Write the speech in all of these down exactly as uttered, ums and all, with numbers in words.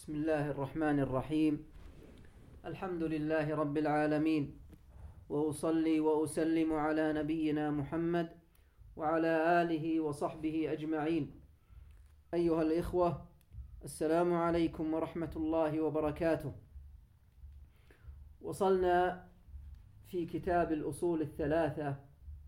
بسم الله الرحمن الرحيم. الحمد لله رب العالمين، وأصلي وأسلم على نبينا محمد وعلى آله وصحبه أجمعين. أيها الإخوة، السلام عليكم ورحمة الله وبركاته. وصلنا في كتاب الأصول الثلاثة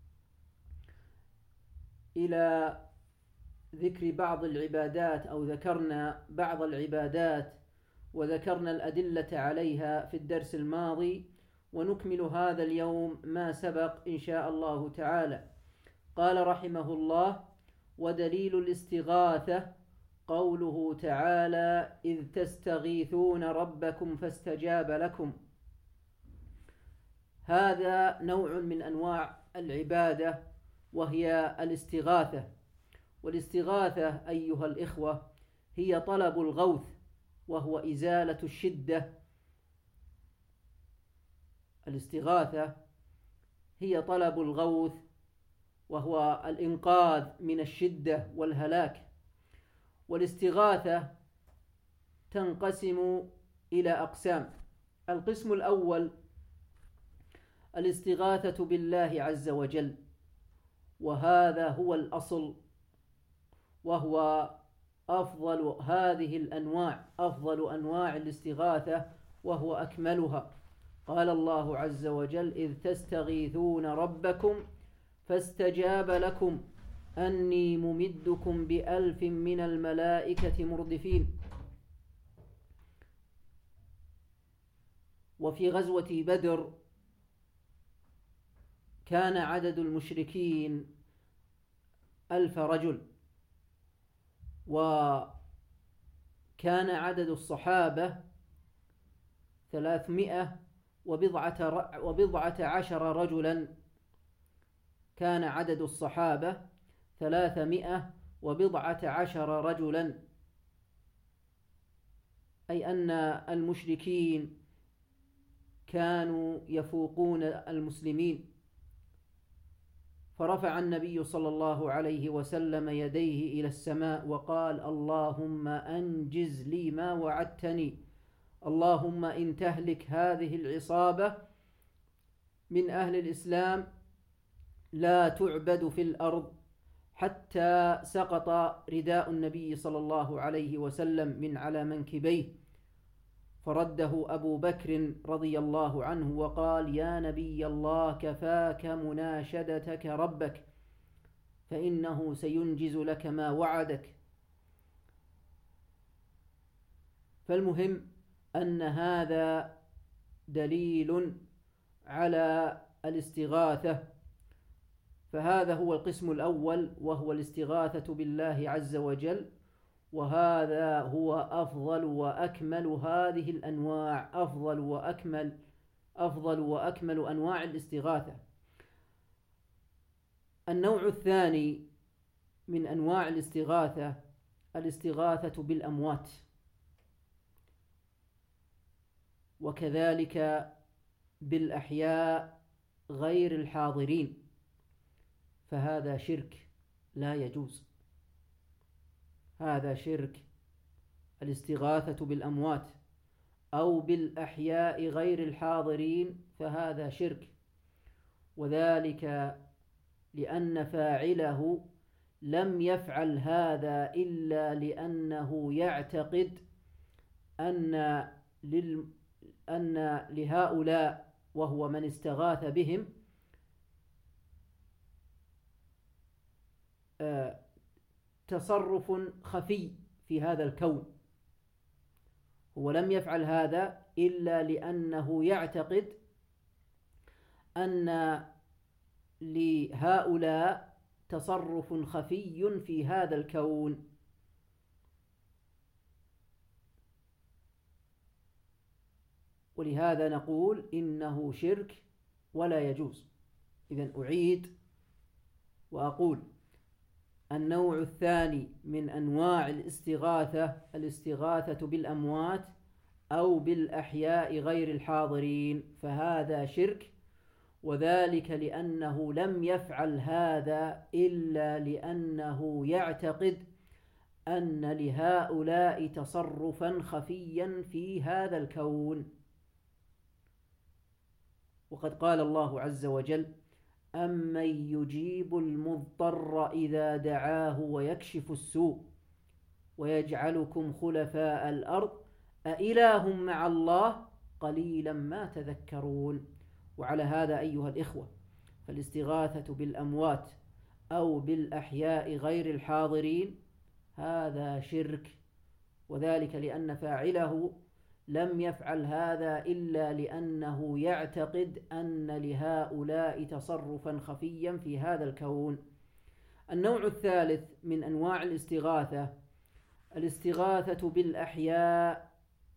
إلى ذكر بعض العبادات، أو ذكرنا بعض العبادات وذكرنا الأدلة عليها في الدرس الماضي، ونكمل هذا اليوم ما سبق إن شاء الله تعالى. قال رحمه الله: ودليل الاستغاثة قوله تعالى: إذ تستغيثون ربكم فاستجاب لكم. هذا نوع من أنواع العبادة وهي الاستغاثة. والاستغاثة أيها الإخوة هي طلب الغوث، وهو إزالة الشدة. الاستغاثة هي طلب الغوث، وهو الإنقاذ من الشدة والهلاك. والاستغاثة تنقسم إلى أقسام. القسم الأول الاستغاثة بالله عز وجل، وهذا هو الأصل، وهو أفضل هذه الأنواع، أفضل أنواع الاستغاثة وهو أكملها. قال الله عز وجل: إذ تستغيثون ربكم فاستجاب لكم أني ممدكم بألف من الملائكة مردفين. وفي غزوة بدر كان عدد المشركين ألف رجل، وكان عدد الصحابة ثلاثمائة وبضعة, وبضعة عشر رجلا. كان عدد الصحابة ثلاثمائة وبضعة عشر رجلا، أي أن المشركين كانوا يفوقون المسلمين. فرفع النبي صلى الله عليه وسلم يديه إلى السماء وقال: اللهم أنجز لي ما وعدتني، اللهم إن تهلك هذه العصابة من أهل الإسلام لا تعبد في الأرض. حتى سقط رداء النبي صلى الله عليه وسلم من على منكبيه، فرده أبو بكر رضي الله عنه وقال: يا نبي الله، كفاك مناشدتك ربك، فإنه سينجز لك ما وعدك. فالمهم أن هذا دليل على الاستغاثة. فهذا هو القسم الأول، وهو الاستغاثة بالله عز وجل، وهذا هو أفضل وأكمل هذه الأنواع، أفضل وأكمل أفضل وأكمل أنواع الاستغاثة. النوع الثاني من أنواع الاستغاثة الاستغاثة بالأموات، وكذلك بالأحياء غير الحاضرين، فهذا شرك لا يجوز. هذا شرك، الاستغاثة بالأموات أو بالأحياء غير الحاضرين، فهذا شرك، وذلك لأن فاعله لم يفعل هذا إلا لأنه يعتقد أن لل أن لهؤلاء، وهو من استغاث بهم، آه تصرف خفي في هذا الكون. هو لم يفعل هذا إلا لأنه يعتقد أن لهؤلاء تصرف خفي في هذا الكون. ولهذا نقول إنه شرك ولا يجوز. إذن أعيد وأقول: النوع الثاني من أنواع الاستغاثة الاستغاثة بالأموات أو بالأحياء غير الحاضرين، فهذا شرك، وذلك لأنه لم يفعل هذا إلا لأنه يعتقد أن لهؤلاء تصرفا خفيا في هذا الكون. وقد قال الله عز وجل: أمن يجيب المضطر إذا دعاه ويكشف السوء ويجعلكم خلفاء الأرض أإله مع الله قليلا ما تذكرون. وعلى هذا أيها الإخوة، فالاستغاثة بالأموات أو بالأحياء غير الحاضرين هذا شرك، وذلك لأن فاعله لم يفعل هذا إلا لأنه يعتقد أن لهؤلاء تصرفا خفيا في هذا الكون. النوع الثالث من أنواع الاستغاثة الاستغاثة بالأحياء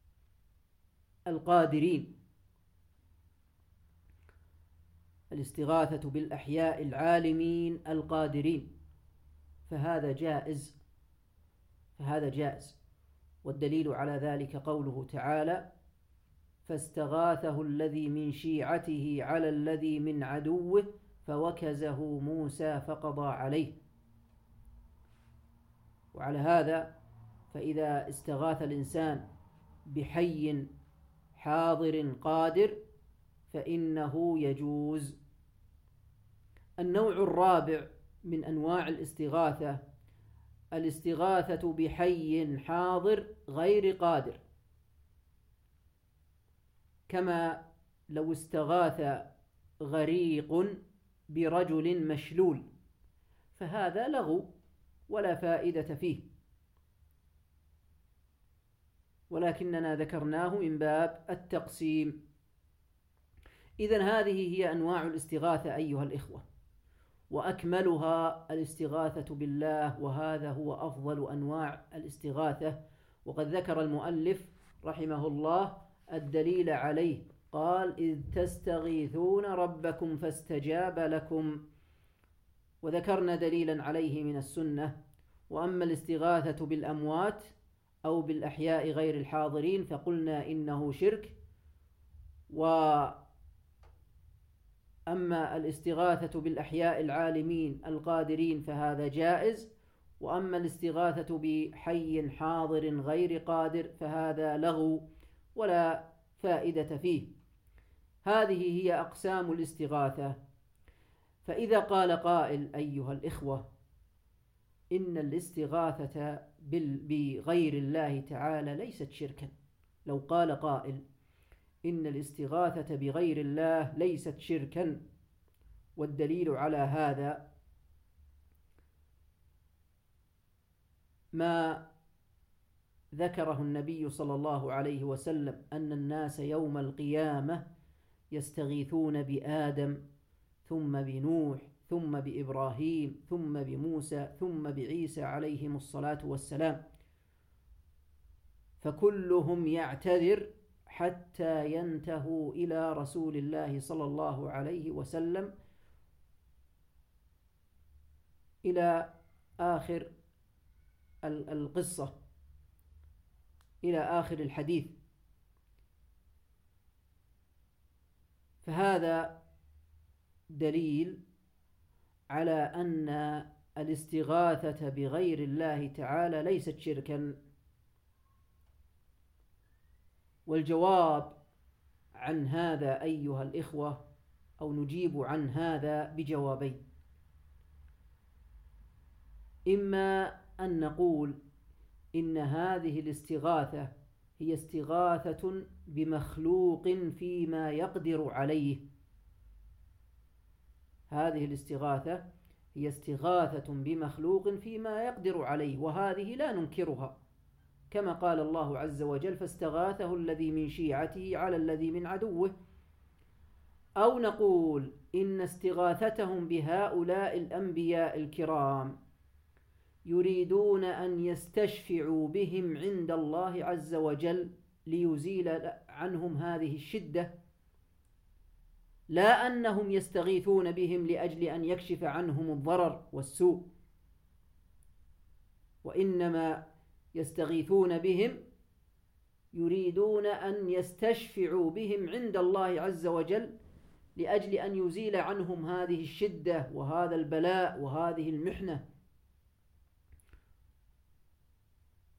القادرين، الاستغاثة بالأحياء العالمين القادرين، فهذا جائز فهذا جائز والدليل على ذلك قوله تعالى: فاستغاثه الذي من شيعته على الذي من عدوه فوكزه موسى فقضى عليه. وعلى هذا فإذا استغاث الإنسان بحي حاضر قادر فإنه يجوز. النوع الرابع من أنواع الاستغاثة الاستغاثة بحي حاضر غير قادر، كما لو استغاث غريق برجل مشلول، فهذا لغو ولا فائدة فيه، ولكننا ذكرناه من باب التقسيم. إذن هذه هي أنواع الاستغاثة أيها الإخوة، وأكملها الاستغاثة بالله، وهذا هو أفضل أنواع الاستغاثة. وقد ذكر المؤلف رحمه الله الدليل عليه، قال: إذ تستغيثون ربكم فاستجاب لكم، وذكرنا دليلا عليه من السنة. وأما الاستغاثة بالأموات أو بالأحياء غير الحاضرين فقلنا إنه شرك، وأما الاستغاثة بالأحياء العالمين القادرين فهذا جائز، وأما الاستغاثة بحي حاضر غير قادر فهذا لغو ولا فائدة فيه. هذه هي أقسام الاستغاثة. فإذا قال قائل أيها الإخوة إن الاستغاثة بغير الله تعالى ليست شركا، لو قال قائل إن الاستغاثة بغير الله ليست شركا، والدليل على هذا ما ذكره النبي صلى الله عليه وسلم أن الناس يوم القيامة يستغيثون بآدم ثم بنوح ثم بإبراهيم ثم بموسى ثم بعيسى عليهم الصلاة والسلام، فكلهم يعتذر حتى ينتهوا إلى رسول الله صلى الله عليه وسلم إلى آخر القصة، إلى آخر الحديث. فهذا دليل على أن الاستغاثة بغير الله تعالى ليست شركا. والجواب عن هذا أيها الإخوة، أو نجيب عن هذا بجوابين: إما أن نقول إن هذه الاستغاثة هي استغاثة بمخلوق فيما يقدر عليه، هذه الاستغاثة هي استغاثة بمخلوق فيما يقدر عليه، وهذه لا ننكرها، كما قال الله عز وجل: فاستغاثه الذي من شيعته على الذي من عدوه. أو نقول إن استغاثتهم بهؤلاء الأنبياء الكرام يريدون أن يستشفعوا بهم عند الله عز وجل ليزيل عنهم هذه الشدة، لا أنهم يستغيثون بهم لأجل أن يكشف عنهم الضرر والسوء، وإنما يستغيثون بهم يريدون أن يستشفعوا بهم عند الله عز وجل لأجل أن يزيل عنهم هذه الشدة وهذا البلاء وهذه المحنة.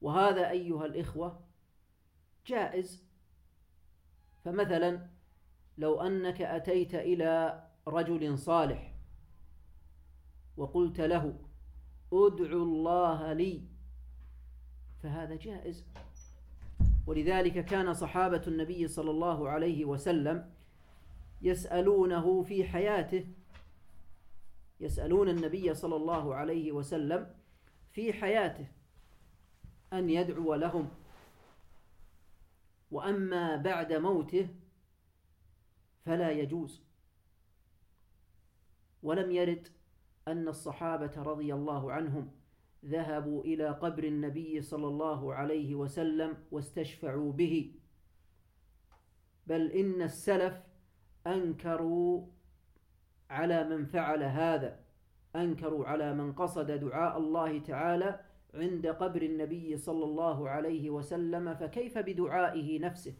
وهذا أيها الإخوة جائز. فمثلا لو أنك أتيت إلى رجل صالح وقلت له ادعو الله لي، فهذا جائز. ولذلك كان صحابة النبي صلى الله عليه وسلم يسألونه في حياته، يسألون النبي صلى الله عليه وسلم في حياته أن يدعو لهم، وأما بعد موته فلا يجوز. ولم يرد أن الصحابة رضي الله عنهم ذهبوا إلى قبر النبي صلى الله عليه وسلم واستشفعوا به، بل إن السلف أنكروا على من فعل هذا، أنكروا على من قصد دعاء الله تعالى عند قبر النبي صلى الله عليه وسلم، فكيف بدعائه نفسه؟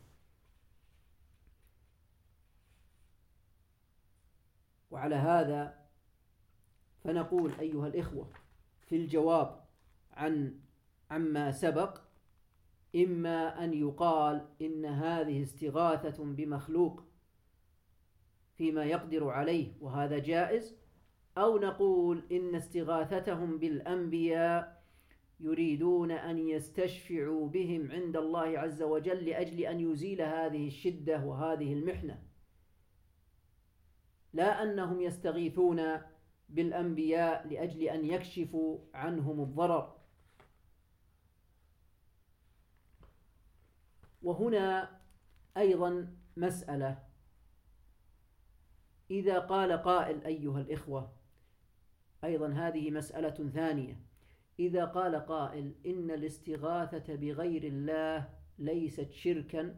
وعلى هذا فنقول أيها الإخوة في الجواب عن عما سبق، إما أن يقال إن هذه استغاثة بمخلوق فيما يقدر عليه وهذا جائز، أو نقول إن استغاثتهم بالأنبياء يريدون أن يستشفعوا بهم عند الله عز وجل لأجل أن يزيل هذه الشدة وهذه المحنة، لا أنهم يستغيثون بالأنبياء لأجل أن يكشفوا عنهم الضرر. وهنا أيضا مسألة، إذا قال قائل أيها الإخوة، أيضا هذه مسألة ثانية، إذا قال قائل إن الاستغاثة بغير الله ليست شركا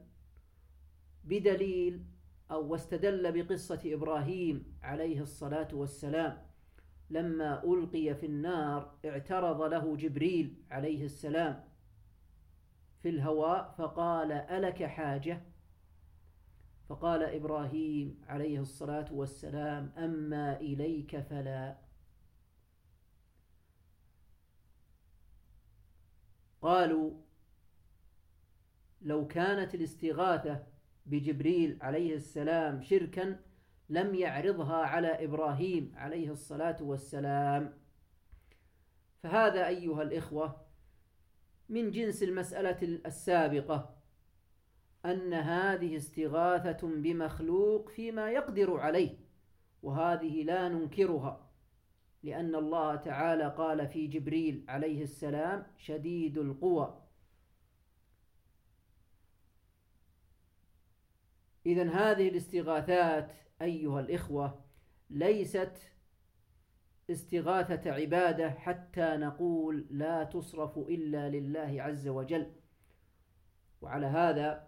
بدليل أو واستدل بقصة إبراهيم عليه الصلاة والسلام لما ألقي في النار اعترض له جبريل عليه السلام في الهواء فقال ألك حاجة؟ فقال إبراهيم عليه الصلاة والسلام أما إليك فلا. قالوا لو كانت الاستغاثة بجبريل عليه السلام شركا لم يعرضها على إبراهيم عليه الصلاة والسلام. فهذا أيها الإخوة من جنس المسألة السابقة، أن هذه استغاثة بمخلوق فيما يقدر عليه، وهذه لا ننكرها، لأن الله تعالى قال في جبريل عليه السلام شديد القوى. إذن هذه الاستغاثات أيها الإخوة ليست استغاثة عبادة حتى نقول لا تصرف إلا لله عز وجل. وعلى هذا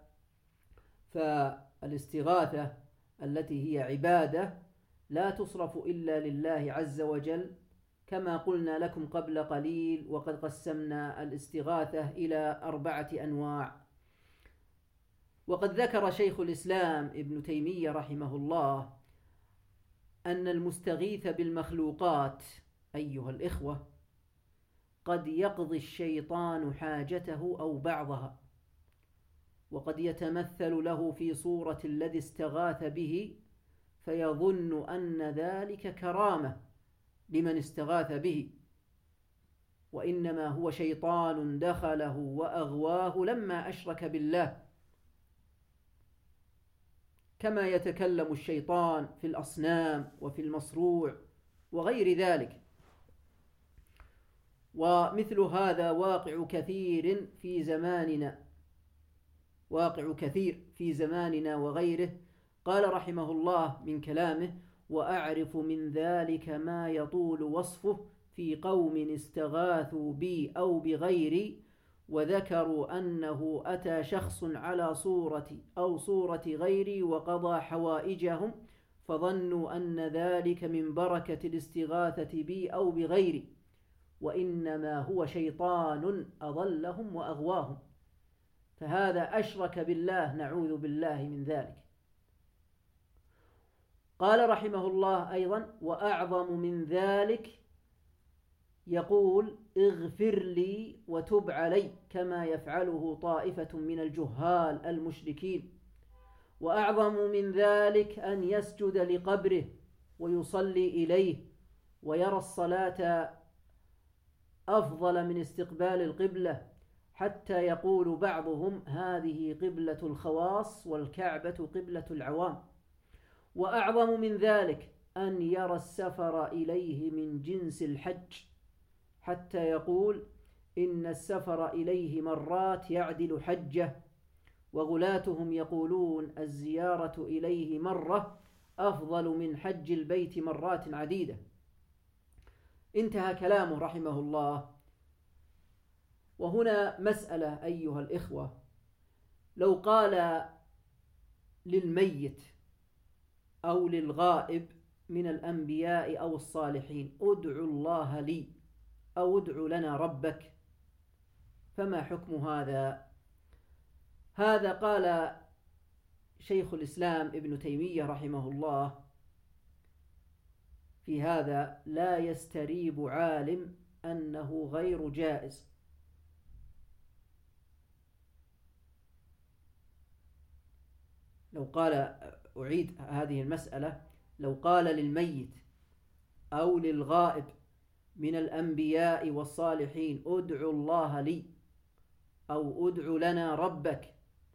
فالاستغاثة التي هي عبادة لا تصرف إلا لله عز وجل، كما قلنا لكم قبل قليل وقد قسمنا الاستغاثة إلى أربعة أنواع. وقد ذكر شيخ الإسلام ابن تيمية رحمه الله أن المستغيث بالمخلوقات أيها الإخوة قد يقضي الشيطان حاجته أو بعضها، وقد يتمثل له في صورة الذي استغاث به فيظن أن ذلك كرامة لمن استغاث به، وإنما هو شيطان دخله وأغواه لما أشرك بالله، كما يتكلم الشيطان في الأصنام وفي المصروع وغير ذلك. ومثل هذا واقع كثير في زماننا، واقع كثير في زماننا وغيره. قال رحمه الله من كلامه: وأعرف من ذلك ما يطول وصفه في قوم استغاثوا بي أو بغيري وذكروا أنه أتى شخص على صورتي أو صورة غيري وقضى حوائجهم فظنوا أن ذلك من بركة الاستغاثة بي أو بغيري، وإنما هو شيطان أضلهم وأغواهم، فهذا أشرك بالله، نعوذ بالله من ذلك. قال رحمه الله أيضا: وأعظم من ذلك، يقول اغفر لي وتب علي كما يفعله طائفة من الجهال المشركين. وأعظم من ذلك أن يسجد لقبره ويصلي إليه ويرى الصلاة أفضل من استقبال القبلة، حتى يقول بعضهم هذه قبلة الخواص والكعبة قبلة العوام. وأعظم من ذلك أن يرى السفر إليه من جنس الحج، حتى يقول إن السفر إليه مرات يعدل حجة، وغلاتهم يقولون الزيارة إليه مرة أفضل من حج البيت مرات عديدة. انتهى كلامه رحمه الله. وهنا مسألة أيها الإخوة، لو قال للميت أو للغائب من الأنبياء أو الصالحين ادعوا الله لي أو ادعوا لنا ربك، فما حكم هذا؟ هذا قال شيخ الإسلام ابن تيمية رحمه الله في هذا: لا يستريب عالم أنه غير جائز. لو قال، أعيد هذه المسألة، لو قال للميت أو للغائب من الأنبياء والصالحين ادعوا الله لي أو ادعوا لنا ربك،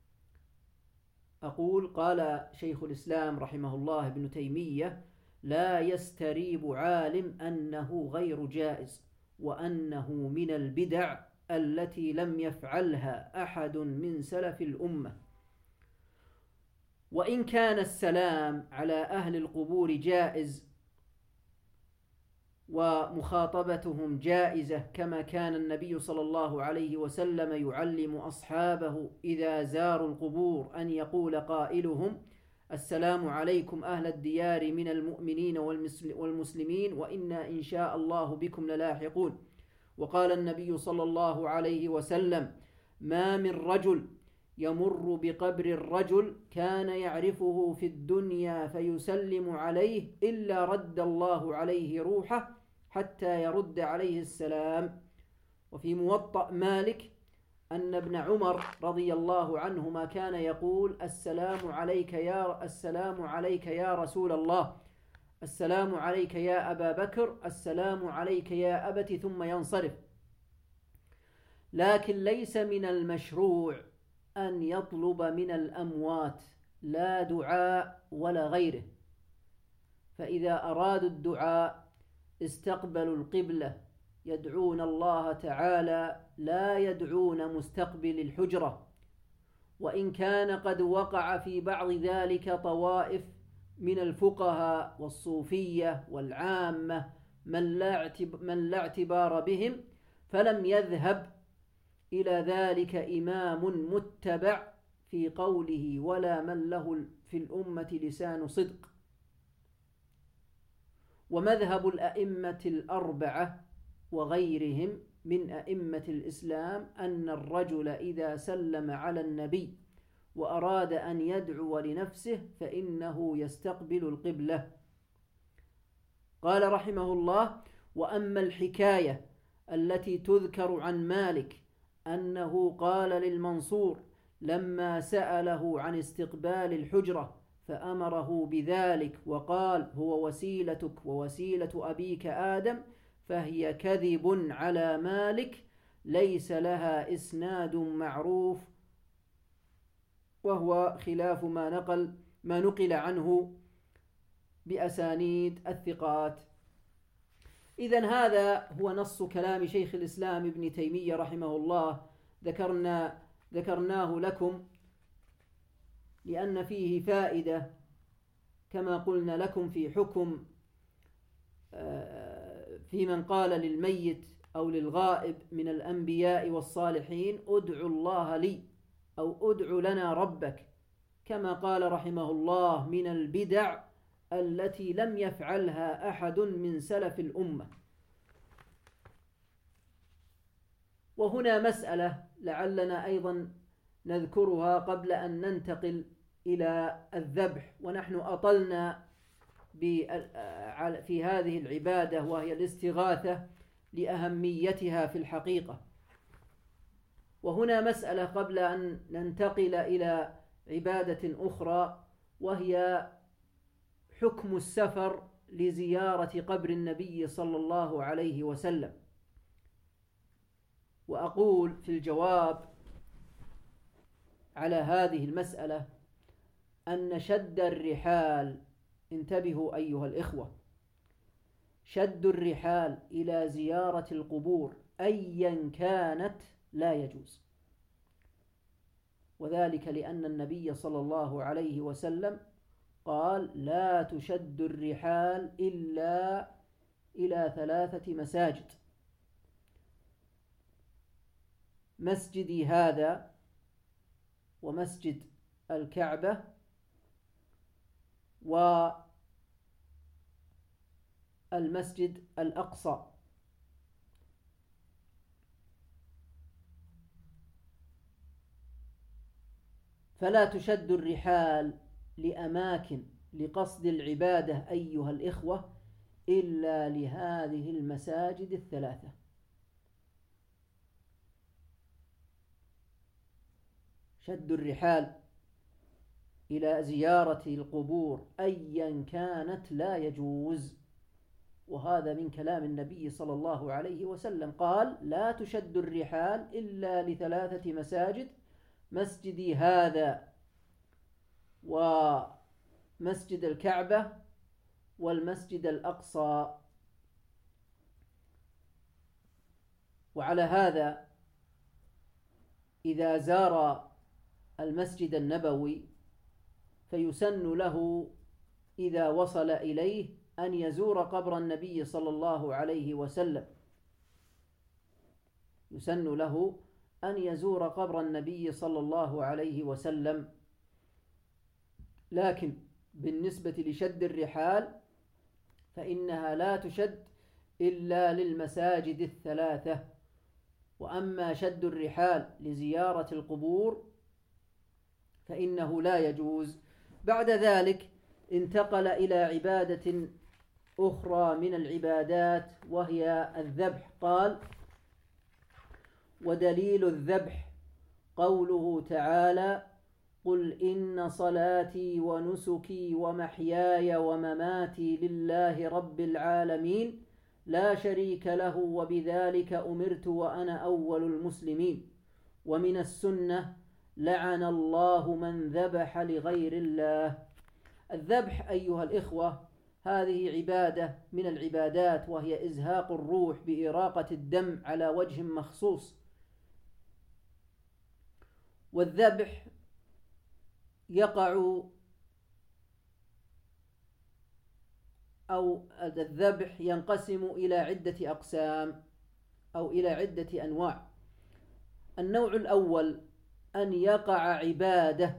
أقول قال شيخ الإسلام رحمه الله ابن تيمية: لا يستريب عالم أنه غير جائز، وأنه من البدع التي لم يفعلها أحد من سلف الأمة. وإن كان السلام على أهل القبور جائز ومخاطبتهم جائزة، كما كان النبي صلى الله عليه وسلم يعلم أصحابه إذا زاروا القبور أن يقول قائلهم: السلام عليكم أهل الديار من المؤمنين والمسلمين وإنا إن شاء الله بكم للاحقون. وقال النبي صلى الله عليه وسلم: ما من رجل يمر بقبر الرجل كان يعرفه في الدنيا فيسلم عليه إلا رد الله عليه روحه حتى يرد عليه السلام. وفي موطأ مالك أن ابن عمر رضي الله عنهما كان يقول: السلام عليك يا السلام عليك يا رسول الله، السلام عليك يا أبا بكر، السلام عليك يا أبت، ثم ينصرف. لكن ليس من المشروع أن يطلب من الأموات لا دعاء ولا غيره، فإذا أرادوا الدعاء استقبلوا القبلة يدعون الله تعالى، لا يدعون مستقبل الحجرة. وإن كان قد وقع في بعض ذلك طوائف من الفقهاء والصوفية والعامة من لا اعتبار بهم، فلم يذهب إلى ذلك إمام متبع في قوله ولا من له في الأمة لسان صدق. ومذهب الأئمة الأربعة وغيرهم من أئمة الإسلام أن الرجل إذا سلم على النبي وأراد أن يدعو لنفسه فإنه يستقبل القبلة. قال رحمه الله: وأما الحكاية التي تذكر عن مالك أنه قال للمنصور لما سأله عن استقبال الحجرة فأمره بذلك وقال: هو وسيلتك ووسيلة أبيك آدم، فهي كذب على مالك ليس لها إسناد معروف، وهو خلاف ما نقل ما نقل عنه بأسانيد الثقات. إذن هذا هو نص كلام شيخ الإسلام ابن تيمية رحمه الله، ذكرنا ذكرناه لكم لأن فيه فائدة كما قلنا لكم في حكم في من قال للميت أو للغائب من الأنبياء والصالحين ادعوا الله لي أو ادعوا لنا ربك، كما قال رحمه الله: من البدع التي لم يفعلها أحد من سلف الأمة. وهنا مسألة لعلنا أيضا نذكرها قبل أن ننتقل إلى الذبح، ونحن أطلنا في هذه العبادة وهي الاستغاثة لأهميتها في الحقيقة. وهنا مسألة قبل أن ننتقل إلى عبادة أخرى، وهي حكم السفر لزيارة قبر النبي صلى الله عليه وسلم. وأقول في الجواب على هذه المسألة أن شد الرحال، انتبهوا أيها الإخوة، شد الرحال إلى زيارة القبور أيا كانت لا يجوز، وذلك لأن النبي صلى الله عليه وسلم قال: لا تشد الرحال إلا إلى ثلاثة مساجد: مسجدي هذا، ومسجد الكعبة، والمسجد الأقصى. فلا تشد الرحال لأماكن لقصد العبادة أيها الإخوة إلا لهذه المساجد الثلاثة. شد الرحال إلى زيارة القبور أيا كانت لا يجوز، وهذا من كلام النبي صلى الله عليه وسلم، قال: لا تشد الرحال إلا لثلاثة مساجد: مسجدي هذا، ومسجد الكعبة، والمسجد الأقصى. وعلى هذا إذا زار المسجد النبوي فيسن له إذا وصل إليه أن يزور قبر النبي صلى الله عليه وسلم، يسن له أن يزور قبر النبي صلى الله عليه وسلم. لكن بالنسبة لشد الرحال فإنها لا تشد إلا للمساجد الثلاثة. وأما شد الرحال لزيارة القبور فإنه لا يجوز. بعد ذلك انتقل إلى عبادة أخرى من العبادات، وهي الذبح. قال: ودليل الذبح قوله تعالى: قل إن صلاتي ونسكي ومحياي ومماتي لله رب العالمين لا شريك له وبذلك أمرت وأنا أول المسلمين. ومن السنة: لعن الله من ذبح لغير الله. الذبح أيها الإخوة هذه عبادة من العبادات، وهي إزهاق الروح بإراقة الدم على وجه مخصوص. والذبح يقع أو الذبح ينقسم إلى عدة أقسام أو إلى عدة أنواع. النوع الأول أن يقع عبادة،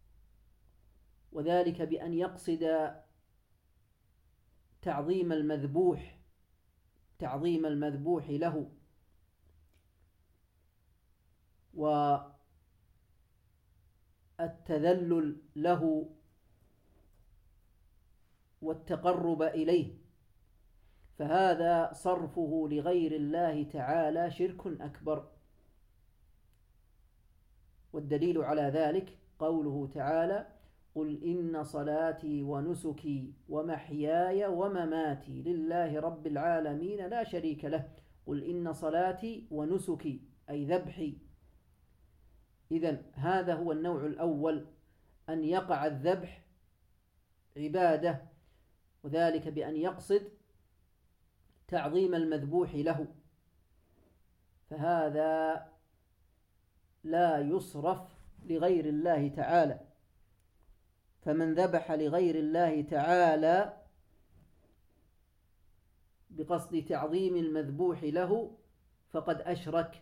وذلك بأن يقصد تعظيم المذبوح تعظيم المذبوح له، والتذلل له والتقرب إليه، فهذا صرفه لغير الله تعالى شرك أكبر. والدليل على ذلك قوله تعالى: قل إن صلاتي ونسكي ومحياي ومماتي لله رب العالمين لا شريك له. قل إن صلاتي ونسكي أي ذبحي. إذن هذا هو النوع الأول، أن يقع الذبح عبادة، وذلك بأن يقصد تعظيم المذبوح له، فهذا لا يصرف لغير الله تعالى. فمن ذبح لغير الله تعالى بقصد تعظيم المذبوح له فقد أشرك،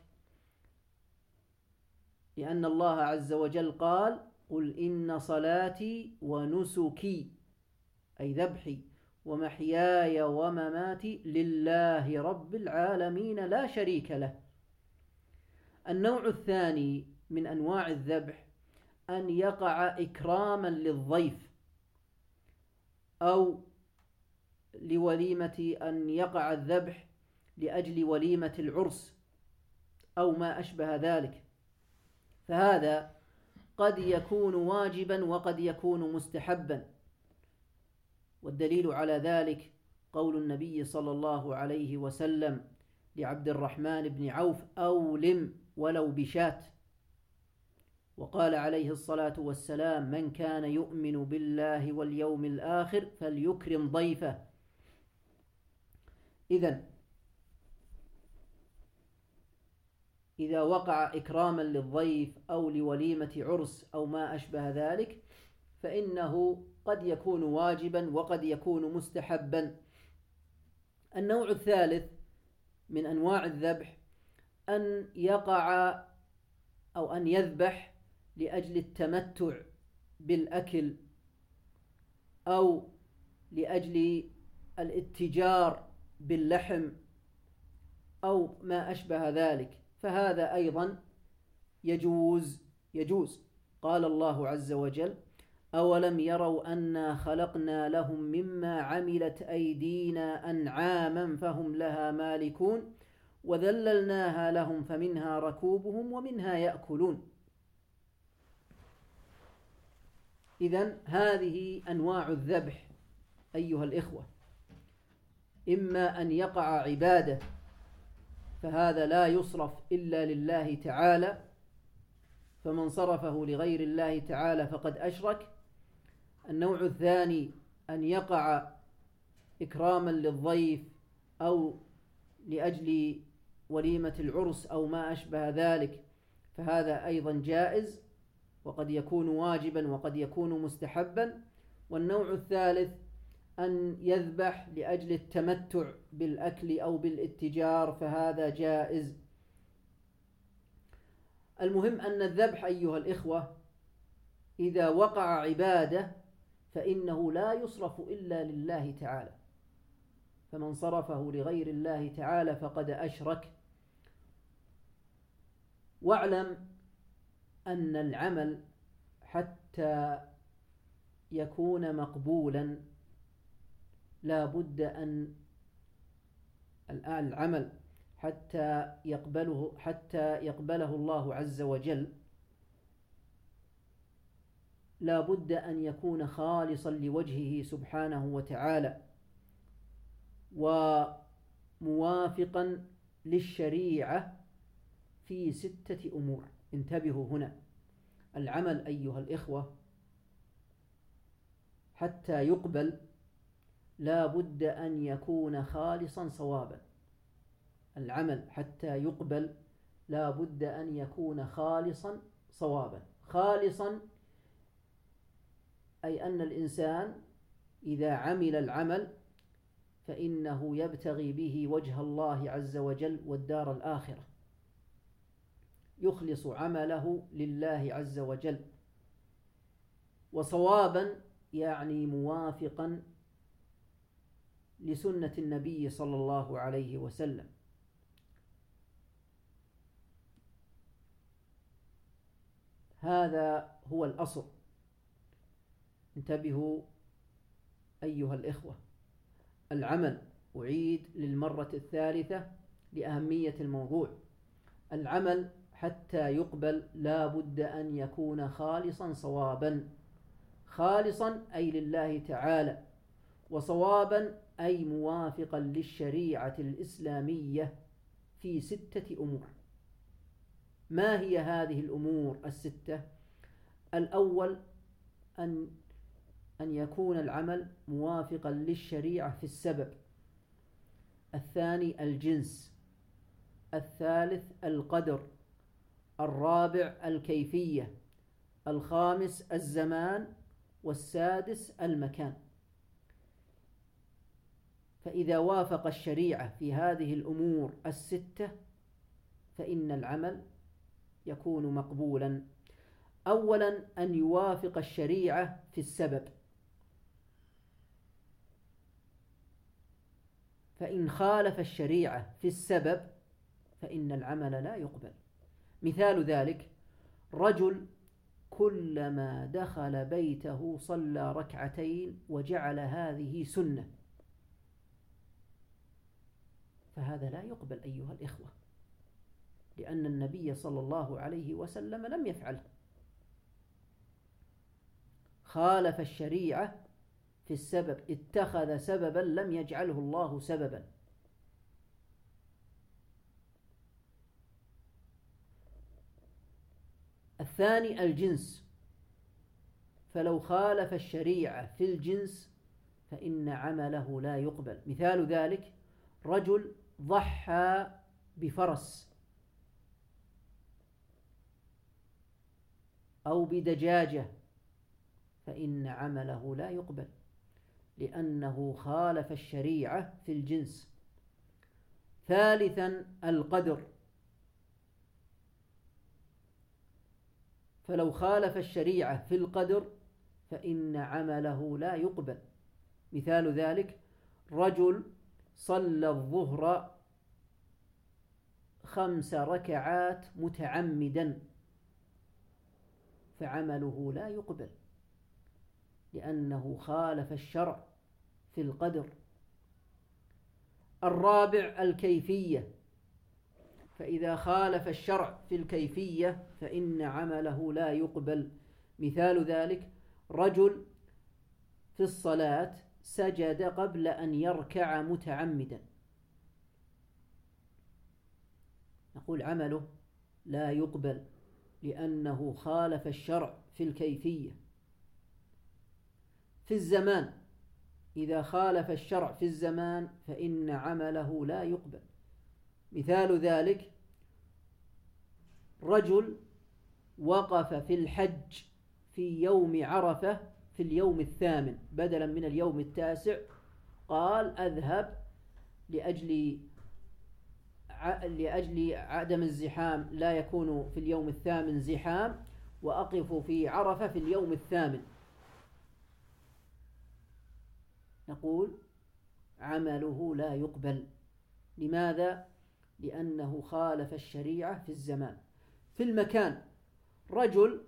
لأن الله عز وجل قال: قل إن صلاتي ونسكي أي ذبحي ومحياي ومماتي لله رب العالمين لا شريك له. النوع الثاني من أنواع الذبح أن يقع إكراما للضيف، أو لوليمة أن يقع الذبح لأجل وليمة العرس أو ما أشبه ذلك، فهذا قد يكون واجبا وقد يكون مستحبا. والدليل على ذلك قول النبي صلى الله عليه وسلم لعبد الرحمن بن عوف: أولم ولو بشاة. وقال عليه الصلاة والسلام: من كان يؤمن بالله واليوم الآخر فليكرم ضيفه. إذن إذا وقع إكراما للضيف أو لوليمة عرس أو ما أشبه ذلك فإنه قد يكون واجبا وقد يكون مستحبا. النوع الثالث من أنواع الذبح أن يقع أو أن يذبح لأجل التمتع بالأكل أو لأجل الاتجار باللحم أو ما أشبه ذلك، فهذا أيضا يجوز يجوز قال الله عز وجل: أولم يروا أنا خلقنا لهم مما عملت أيدينا أنعاما فهم لها مالكون وذللناها لهم فمنها ركوبهم ومنها يأكلون. إذن هذه أنواع الذبح أيها الإخوة، إما أن يقع عبادة فهذا لا يصرف إلا لله تعالى، فمن صرفه لغير الله تعالى فقد أشرك. النوع الثاني أن يقع إكراما للضيف أو لأجل وليمة العرس أو ما أشبه ذلك، فهذا أيضا جائز وقد يكون واجبا وقد يكون مستحبا. والنوع الثالث أن يذبح لأجل التمتع بالأكل أو بالاتجار، فهذا جائز. المهم أن الذبح أيها الإخوة إذا وقع عبادة فإنه لا يصرف إلا لله تعالى، فمن صرفه لغير الله تعالى فقد أشرك. واعلم أن العمل حتى يكون مقبولا لا بد أن العمل حتى يقبله حتى يقبله الله عز وجل لا بد أن يكون خالصا لوجهه سبحانه وتعالى وموافقا للشريعة في ستة أمور. انتبهوا هنا، العمل أيها الإخوة حتى يقبل لا بد أن يكون خالصا صوابا. العمل حتى يقبل لا بد أن يكون خالصا صوابا. خالصا أي أن الإنسان إذا عمل العمل فإنه يبتغي به وجه الله عز وجل والدار الآخرة، يخلص عمله لله عز وجل. وصوابا يعني موافقا لسنة النبي صلى الله عليه وسلم. هذا هو الأصل. انتبهوا أيها الإخوة، العمل، أعيد للمرة الثالثة لأهمية الموضوع، العمل حتى يقبل لا بد أن يكون خالصا صوابا. خالصا أي لله تعالى، وصوابا أي موافقا للشريعة الإسلامية في ستة أمور. ما هي هذه الأمور الستة؟ الأول أن أن يكون العمل موافقا للشريعة في السبب. الثاني الجنس. الثالث القدر. الرابع الكيفية. الخامس الزمان. والسادس المكان. فإذا وافق الشريعة في هذه الأمور الستة فإن العمل يكون مقبولا. أولا أن يوافق الشريعة في السبب، فإن خالف الشريعة في السبب فإن العمل لا يقبل. مثال ذلك: رجل كلما دخل بيته صلى ركعتين وجعل هذه سنة، فهذا لا يقبل أيها الإخوة، لأن النبي صلى الله عليه وسلم لم يفعله، خالف الشريعة في السبب، اتخذ سببا لم يجعله الله سببا. الثاني الجنس، فلو خالف الشريعة في الجنس فإن عمله لا يقبل. مثال ذلك رجل ضحى بفرس أو بدجاجة، فإن عمله لا يقبل لأنه خالف الشريعة في الجنس. ثالثا القدر، فلو خالف الشريعة في القدر فإن عمله لا يقبل. مثال ذلك رجل صلى الظهر خمس ركعات متعمدا، فعمله لا يقبل لأنه خالف الشرع في القدر. الرابع الكيفية، فإذا خالف الشرع في الكيفية فإن عمله لا يقبل. مثال ذلك رجل في الصلاة سجد قبل أن يركع متعمدا، نقول عمله لا يقبل لأنه خالف الشرع في الكيفية. في الزمان، إذا خالف الشرع في الزمان فإن عمله لا يقبل. مثال ذلك رجل وقف في الحج في يوم عرفة في اليوم الثامن بدلا من اليوم التاسع، قال أذهب لأجل لأجل عدم الزحام، لا يكون في اليوم الثامن زحام، وأقف في عرفة في اليوم الثامن، نقول عمله لا يقبل. لماذا؟ لأنه خالف الشريعة في الزمان. في المكان، رجل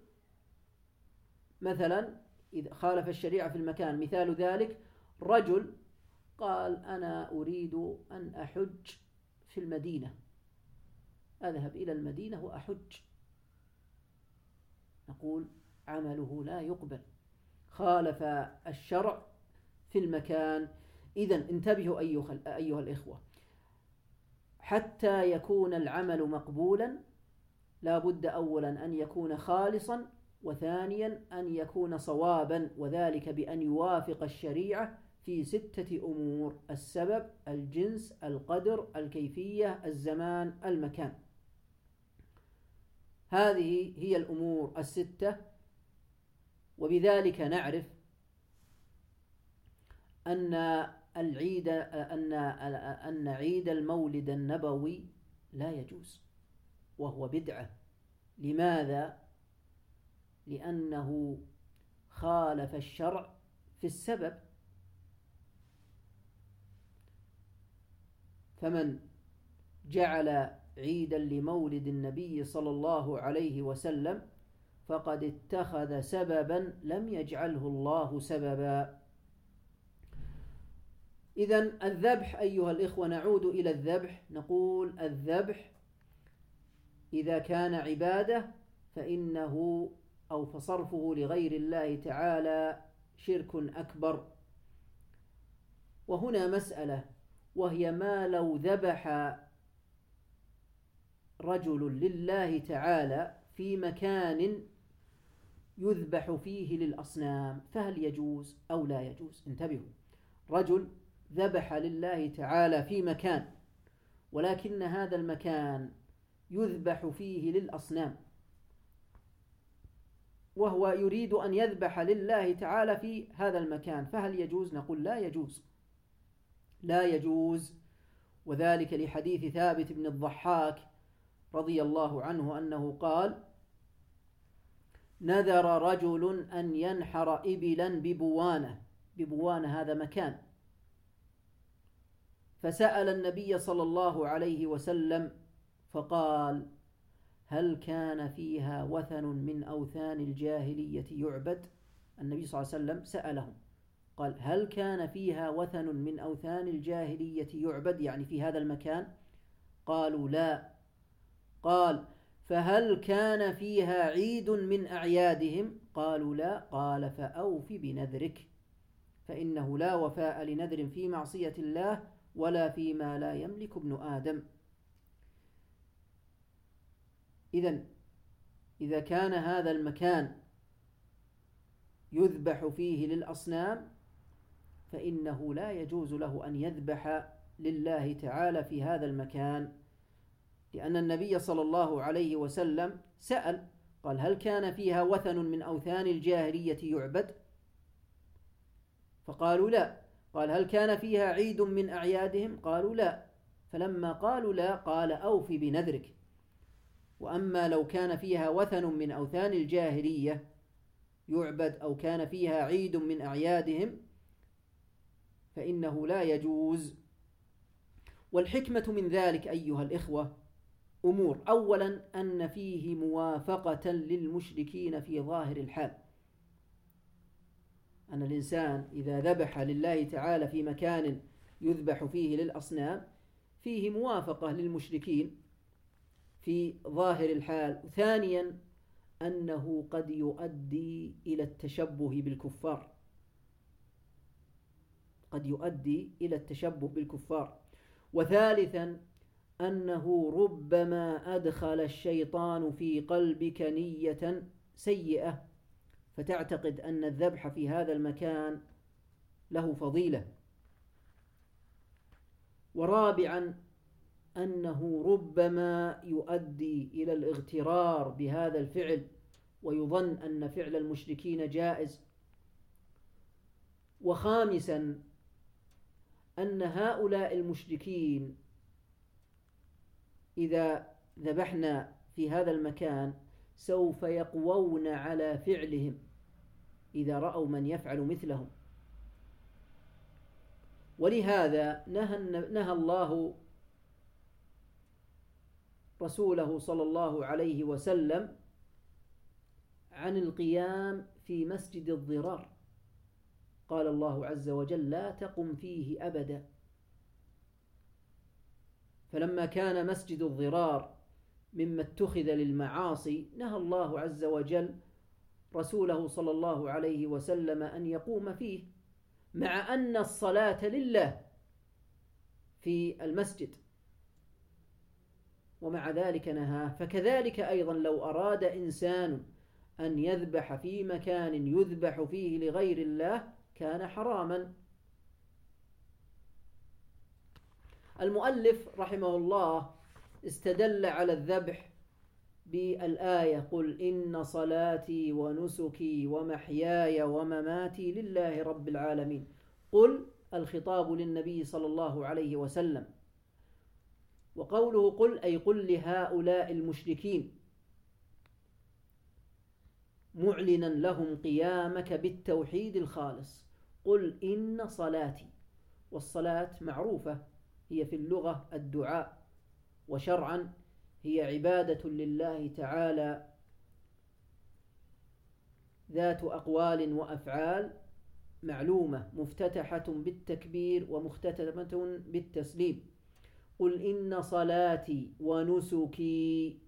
مثلا إذا خالف الشريعة في المكان، مثال ذلك رجل قال أنا أريد أن أحج في المدينة، أذهب إلى المدينة وأحج، نقول عمله لا يقبل، خالف الشرع في المكان. إذن انتبهوا أيها الإخوة، حتى يكون العمل مقبولا لا بد أولا أن يكون خالصا، وثانيا أن يكون صوابا، وذلك بأن يوافق الشريعة في ستة أمور: السبب، الجنس، القدر، الكيفية، الزمان، المكان. هذه هي الأمور الستة. وبذلك نعرف أن العيد أن أن عيد المولد النبوي لا يجوز وهو بدعة. لماذا؟ لأنه خالف الشرع في السبب. فمن جعل عيدا لمولد النبي صلى الله عليه وسلم فقد اتخذ سببا لم يجعله الله سببا. إذن الذبح أيها الإخوة، نعود إلى الذبح، نقول الذبح إذا كان عبادة فإنه أو فصرفه لغير الله تعالى شرك أكبر. وهنا مسألة، وهي ما لو ذبح رجل لله تعالى في مكان يذبح فيه للأصنام، فهل يجوز أو لا يجوز؟ انتبهوا، رجل ذبح لله تعالى في مكان، ولكن هذا المكان يذبح فيه للأصنام، وهو يريد أن يذبح لله تعالى في هذا المكان، فهل يجوز؟ نقول لا يجوز، لا يجوز. وذلك لحديث ثابت بن الضحاك رضي الله عنه أنه قال: نذر رجل أن ينحر إبلا ببوانة، ببوانة هذا مكان، فسأل النبي صلى الله عليه وسلم فقال: هل كان فيها وثن من أوثان الجاهلية يعبد؟ النبي صلى الله عليه وسلم سألهم قال هل كان فيها وثن من أوثان الجاهلية يعبد، يعني في هذا المكان؟ قالوا لا. قال فهل كان فيها عيد من أعيادهم؟ قالوا لا. قال فأوف بنذرك، فإنه لا وفاء لنذر في معصية الله ولا فيما لا يملك ابن آدم. إذن إذا كان هذا المكان يذبح فيه للأصنام فإنه لا يجوز له أن يذبح لله تعالى في هذا المكان، لأن النبي صلى الله عليه وسلم سأل قال هل كان فيها وثن من أوثان الجاهلية يعبد؟ فقالوا لا. قال هل كان فيها عيد من أعيادهم؟ قالوا لا. فلما قالوا لا قال أوف بنذرك. وأما لو كان فيها وثن من أوثان الجاهلية يعبد أو كان فيها عيد من أعيادهم فإنه لا يجوز. والحكمة من ذلك أيها الإخوة أمور: أولا أن فيه موافقة للمشركين في ظاهر الحال، أن الإنسان إذا ذبح لله تعالى في مكان يذبح فيه للأصنام فيه موافقة للمشركين في ظاهر الحال. ثانيا أنه قد يؤدي إلى التشبه بالكفار، قد يؤدي إلى التشبه بالكفار. وثالثا أنه ربما أدخل الشيطان في قلبك نية سيئة فتعتقد أن الذبح في هذا المكان له فضيلة. ورابعا أنه ربما يؤدي إلى الاغترار بهذا الفعل ويظن أن فعل المشركين جائز. وخامسا أن هؤلاء المشركين إذا ذبحنا في هذا المكان سوف يقوون على فعلهم إذا رأوا من يفعل مثلهم. ولهذا نهى, نهى الله رسوله صلى الله عليه وسلم عن القيام في مسجد الضرار. قال الله عز وجل لا تقم فيه أبدا. فلما كان مسجد الضرار مما اتخذ للمعاصي نهى الله عز وجل رسوله صلى الله عليه وسلم أن يقوم فيه، مع أن الصلاة لله في المسجد، ومع ذلك نهاه. فكذلك أيضا لو أراد إنسان أن يذبح في مكان يذبح فيه لغير الله كان حراما. المؤلف رحمه الله استدل على الذبح بالآية قل إن صلاتي ونسكي ومحياي ومماتي لله رب العالمين. قل الخطاب للنبي صلى الله عليه وسلم، وقوله قل أي قل لهؤلاء المشركين معلنا لهم قيامك بالتوحيد الخالص. قل إن صلاتي، والصلاة معروفة هي في اللغة الدعاء، وشرعا هي عبادة لله تعالى ذات أقوال وأفعال معلومة مفتتحة بالتكبير ومختتمة بالتسليم. قل إن صلاتي ونسكي.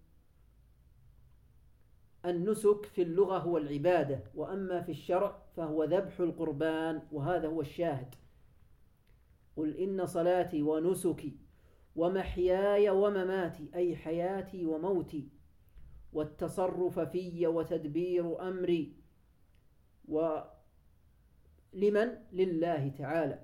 النسك في اللغة هو العبادة، وأما في الشرع فهو ذبح القربان، وهذا هو الشاهد. قل إن صلاتي ونسكي ومحياي ومماتي أي حياتي وموتي، والتصرف في وتدبير أمري، ولمن؟ لله تعالى.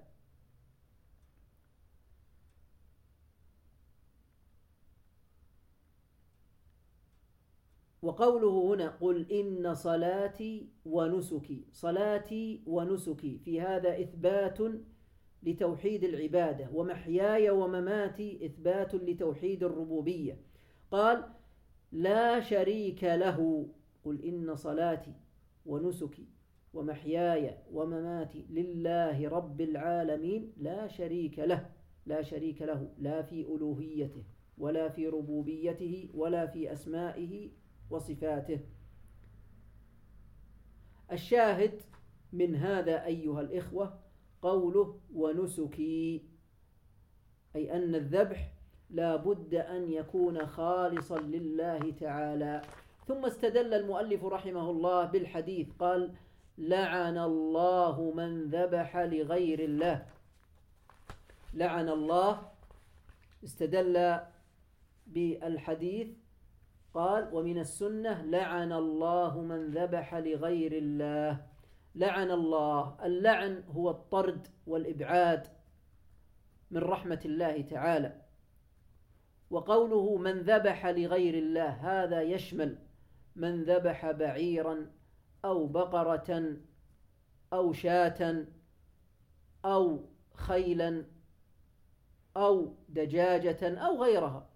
وقوله هنا قل إن صلاتي ونسكي، صلاتي ونسكي في هذا إثبات لتوحيد العبادة، ومحياي ومماتي إثبات لتوحيد الربوبية. قال لا شريك له. قل إن صلاتي ونسكي ومحياي ومماتي لله رب العالمين لا شريك له، لا شريك له لا في ألوهيته ولا في ربوبيته ولا في أسمائه وصفاته. الشاهد من هذا أيها الإخوة قوله ونسكي، أي أن الذبح لا بد أن يكون خالصا لله تعالى. ثم استدل المؤلف رحمه الله بالحديث قال لعن الله من ذبح لغير الله. لعن الله، استدل بالحديث قال ومن السنة لعن الله من ذبح لغير الله. لعن الله، اللعن هو الطرد والإبعاد من رحمة الله تعالى. وقوله من ذبح لغير الله هذا يشمل من ذبح بعيرا أو بقرة أو شاة أو خيلا أو دجاجة أو غيرها.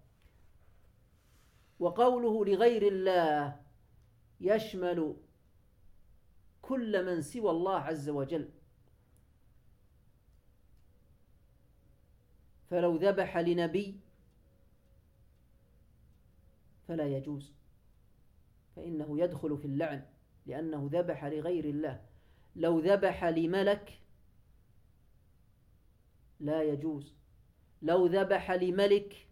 وقوله لغير الله يشمل كل من سوى الله عز وجل، فلو ذبح لنبي فلا يجوز، فإنه يدخل في اللعن لأنه ذبح لغير الله. لو ذبح لملك لا يجوز، لو ذبح لملك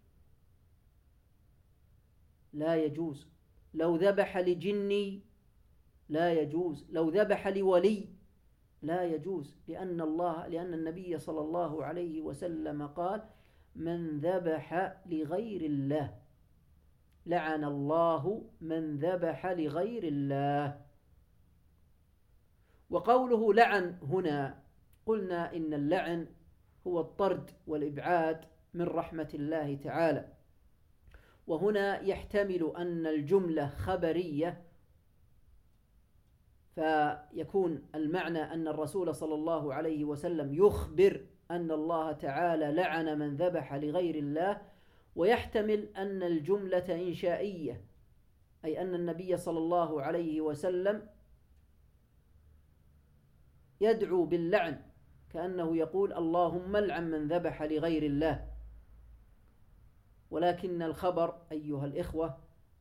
لا يجوز، لو ذبح لجني لا يجوز، لو ذبح لولي لا يجوز، لأن الله لأن النبي صلى الله عليه وسلم قال من ذبح لغير الله لعن الله من ذبح لغير الله. وقوله لعن هنا قلنا إن اللعن هو الطرد والإبعاد من رحمة الله تعالى، وهنا يحتمل أن الجملة خبرية، فيكون المعنى أن الرسول صلى الله عليه وسلم يخبر أن الله تعالى لعن من ذبح لغير الله، ويحتمل أن الجملة إنشائية، أي أن النبي صلى الله عليه وسلم يدعو باللعن كأنه يقول اللهم لعن من ذبح لغير الله. ولكن الخبر أيها الإخوة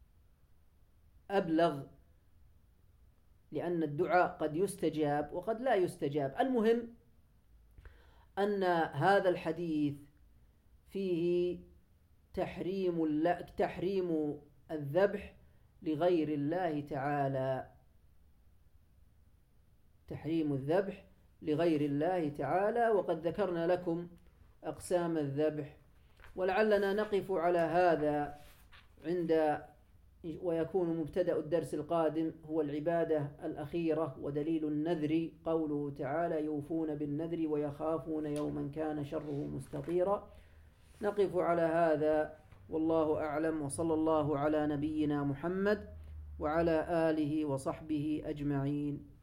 أبلغ، لأن الدعاء قد يستجاب وقد لا يستجاب. المهم أن هذا الحديث فيه تحريم تحريم الذبح لغير الله تعالى، تحريم الذبح لغير الله تعالى. وقد ذكرنا لكم أقسام الذبح، ولعلنا نقف على هذا عند ويكون مبتدأ الدرس القادم هو العبادة الأخيرة ودليل النذر، قوله تعالى يوفون بالنذر ويخافون يوما كان شره مستطيرا. نقف على هذا والله أعلم، وصلى الله على نبينا محمد وعلى آله وصحبه أجمعين.